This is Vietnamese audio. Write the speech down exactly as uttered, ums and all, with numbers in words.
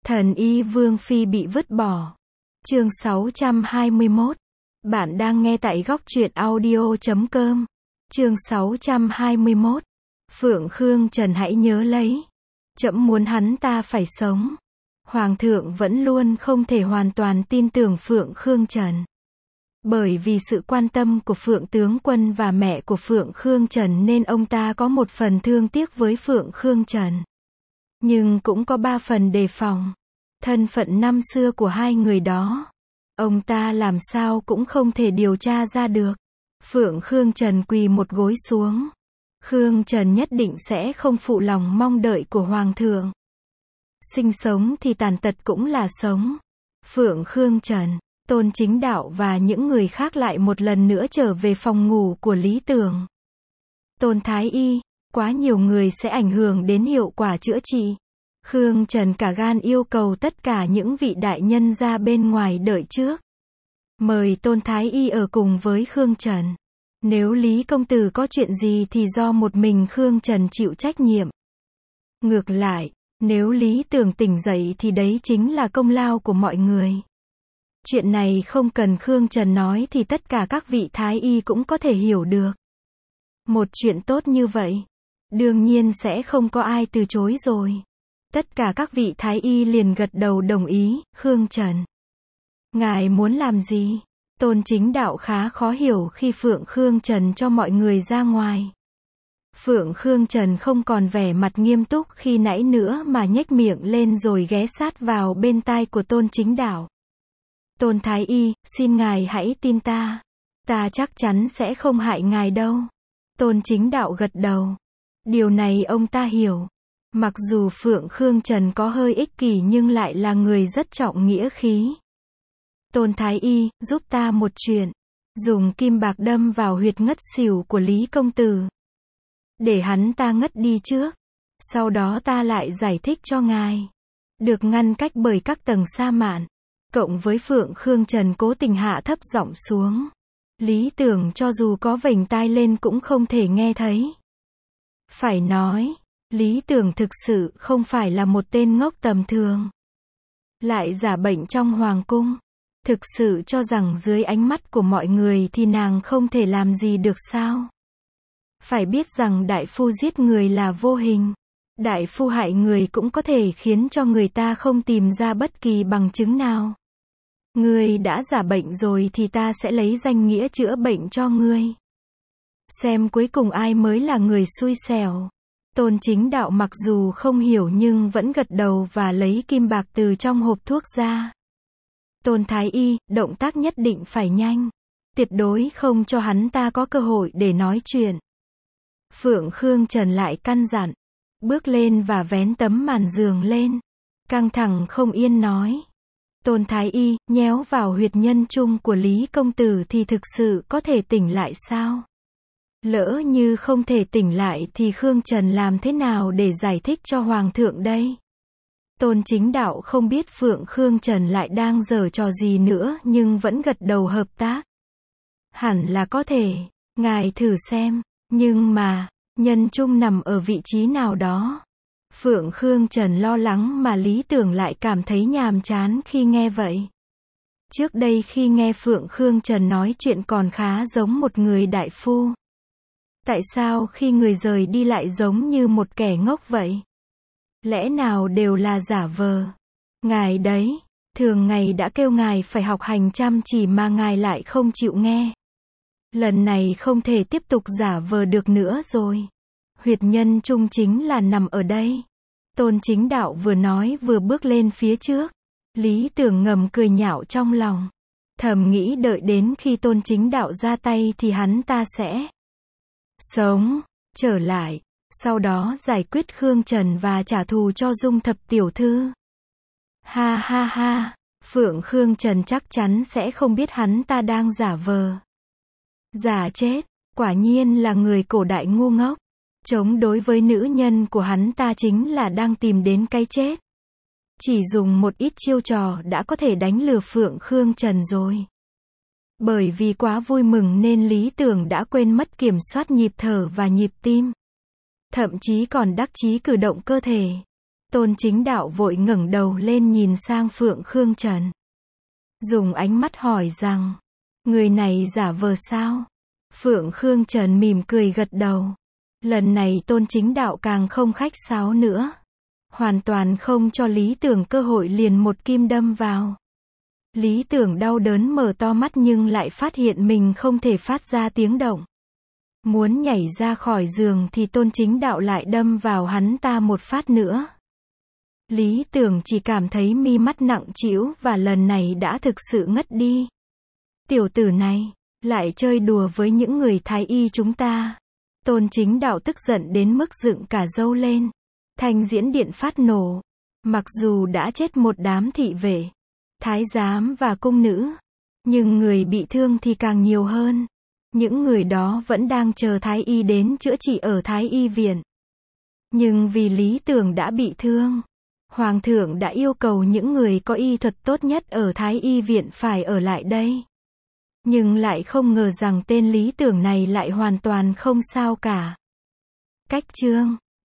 Thần y Vương Phi bị vứt bỏ. Chương sáu trăm hai mươi mốt. Bạn đang nghe tại góc truyện audio chấm com. Chương sáu trăm hai mươi mốt. Phượng Khương Trần hãy nhớ lấy. Trẫm muốn hắn ta phải sống. Hoàng thượng vẫn luôn không thể hoàn toàn tin tưởng Phượng Khương Trần. Bởi vì sự quan tâm của Phượng tướng quân và mẹ của Phượng Khương Trần nên ông ta có một phần thương tiếc với Phượng Khương Trần. Nhưng cũng có ba phần đề phòng. Thân phận năm xưa của hai người đó, ông ta làm sao cũng không thể điều tra ra được. Phượng Khương Trần quỳ một gối xuống. Khương Trần nhất định sẽ không phụ lòng mong đợi của Hoàng thượng. Sinh sống thì tàn tật cũng là sống. Phượng Khương Trần, Tôn Chính Đạo và những người khác lại một lần nữa trở về phòng ngủ của Lý Tường. Tôn Thái Y, quá nhiều người sẽ ảnh hưởng đến hiệu quả chữa trị. Khương Trần cả gan yêu cầu tất cả những vị đại nhân ra bên ngoài đợi trước. Mời Tôn Thái Y ở cùng với Khương Trần. Nếu Lý công tử có chuyện gì thì do một mình Khương Trần chịu trách nhiệm. Ngược lại, nếu Lý Tường tỉnh dậy thì đấy chính là công lao của mọi người. Chuyện này không cần Khương Trần nói thì tất cả các vị Thái Y cũng có thể hiểu được. Một chuyện tốt như vậy, đương nhiên sẽ không có ai từ chối rồi. Tất cả các vị Thái Y liền gật đầu đồng ý. Khương Trần, ngài muốn làm gì? Tôn Chính Đạo khá khó hiểu khi Phượng Khương Trần cho mọi người ra ngoài. Phượng Khương Trần không còn vẻ mặt nghiêm túc khi nãy nữa mà nhếch miệng lên rồi ghé sát vào bên tai của Tôn Chính Đạo. Tôn Thái Y, xin ngài hãy tin ta. Ta chắc chắn sẽ không hại ngài đâu. Tôn Chính Đạo gật đầu. Điều này ông ta hiểu. Mặc dù Phượng Khương Trần có hơi ích kỷ nhưng lại là người rất trọng nghĩa khí. Tôn Thái Y, giúp ta một chuyện. Dùng kim bạc đâm vào huyệt ngất xỉu của Lý công tử. Để hắn ta ngất đi trước. Sau đó ta lại giải thích cho ngài. Được ngăn cách bởi các tầng sa mạn. Cộng với Phượng Khương Trần cố tình hạ thấp giọng xuống. Lý Tưởng cho dù có vểnh tai lên cũng không thể nghe thấy. Phải nói, Lý Tưởng thực sự không phải là một tên ngốc tầm thường. Lại giả bệnh trong hoàng cung. Thực sự cho rằng dưới ánh mắt của mọi người thì nàng không thể làm gì được sao? Phải biết rằng đại phu giết người là vô hình. Đại phu hại người cũng có thể khiến cho người ta không tìm ra bất kỳ bằng chứng nào. Ngươi đã giả bệnh rồi thì ta sẽ lấy danh nghĩa chữa bệnh cho ngươi. Xem cuối cùng ai mới là người xui xẻo. Tôn Chính Đạo mặc dù không hiểu nhưng vẫn gật đầu và lấy kim bạc từ trong hộp thuốc ra. Tôn Thái Y, động tác nhất định phải nhanh. Tuyệt đối không cho hắn ta có cơ hội để nói chuyện. Phượng Khương Trần lại căn dặn. Bước lên và vén tấm màn giường lên. Căng thẳng không yên nói. Tôn Thái Y, nhéo vào huyệt nhân trung của Lý công tử thì thực sự có thể tỉnh lại sao? Lỡ như không thể tỉnh lại thì Khương Trần làm thế nào để giải thích cho Hoàng thượng đây? Tôn Chính Đạo không biết Phượng Khương Trần lại đang giở trò gì nữa nhưng vẫn gật đầu hợp tác. Hẳn là có thể, ngài thử xem, nhưng mà, nhân trung nằm ở vị trí nào đó. Phượng Khương Trần lo lắng mà Lý Tưởng lại cảm thấy nhàm chán khi nghe vậy. Trước đây khi nghe Phượng Khương Trần nói chuyện còn khá giống một người đại phu. Tại sao khi người rời đi lại giống như một kẻ ngốc vậy? Lẽ nào đều là giả vờ? Ngài đấy, thường ngày đã kêu ngài phải học hành chăm chỉ mà ngài lại không chịu nghe. Lần này không thể tiếp tục giả vờ được nữa rồi. Huyệt nhân trung chính là nằm ở đây. Tôn Chính Đạo vừa nói vừa bước lên phía trước. Lý Tưởng ngầm cười nhạo trong lòng. Thầm nghĩ đợi đến khi Tôn Chính Đạo ra tay thì hắn ta sẽ sống, trở lại. Sau đó giải quyết Khương Trần và trả thù cho Dung Thập tiểu thư. Ha ha ha, Phượng Khương Trần chắc chắn sẽ không biết hắn ta đang giả vờ. Giả chết, quả nhiên là người cổ đại ngu ngốc. Chống đối với nữ nhân của hắn ta chính là đang tìm đến cái chết. Chỉ dùng một ít chiêu trò đã có thể đánh lừa Phượng Khương Trần rồi. Bởi vì quá vui mừng nên Lý Tưởng đã quên mất kiểm soát nhịp thở và nhịp tim. Thậm chí còn đắc chí cử động cơ thể. Tôn Chính Đạo vội ngẩng đầu lên nhìn sang Phượng Khương Trần. Dùng ánh mắt hỏi rằng, người này giả vờ sao? Phượng Khương Trần mỉm cười gật đầu. Lần này Tôn Chính Đạo càng không khách sáo nữa. Hoàn toàn không cho Lý Tưởng cơ hội, liền một kim đâm vào. Lý Tưởng đau đớn mở to mắt nhưng lại phát hiện mình không thể phát ra tiếng động. Muốn nhảy ra khỏi giường thì Tôn Chính Đạo lại đâm vào hắn ta một phát nữa. Lý Tưởng chỉ cảm thấy mi mắt nặng trĩu và lần này đã thực sự ngất đi. Tiểu tử này, lại chơi đùa với những người thái y chúng ta. Tôn Chính Đạo tức giận đến mức dựng cả râu lên. Thanh Diễn Điện phát nổ. Mặc dù đã chết một đám thị vệ, thái giám và cung nữ, nhưng người bị thương thì càng nhiều hơn. Những người đó vẫn đang chờ thái y đến chữa trị ở thái y viện. Nhưng vì Lý Tưởng đã bị thương, Hoàng thượng đã yêu cầu những người có y thuật tốt nhất ở thái y viện phải ở lại đây. Nhưng lại không ngờ rằng tên Lý Tưởng này lại hoàn toàn không sao cả. Cách chương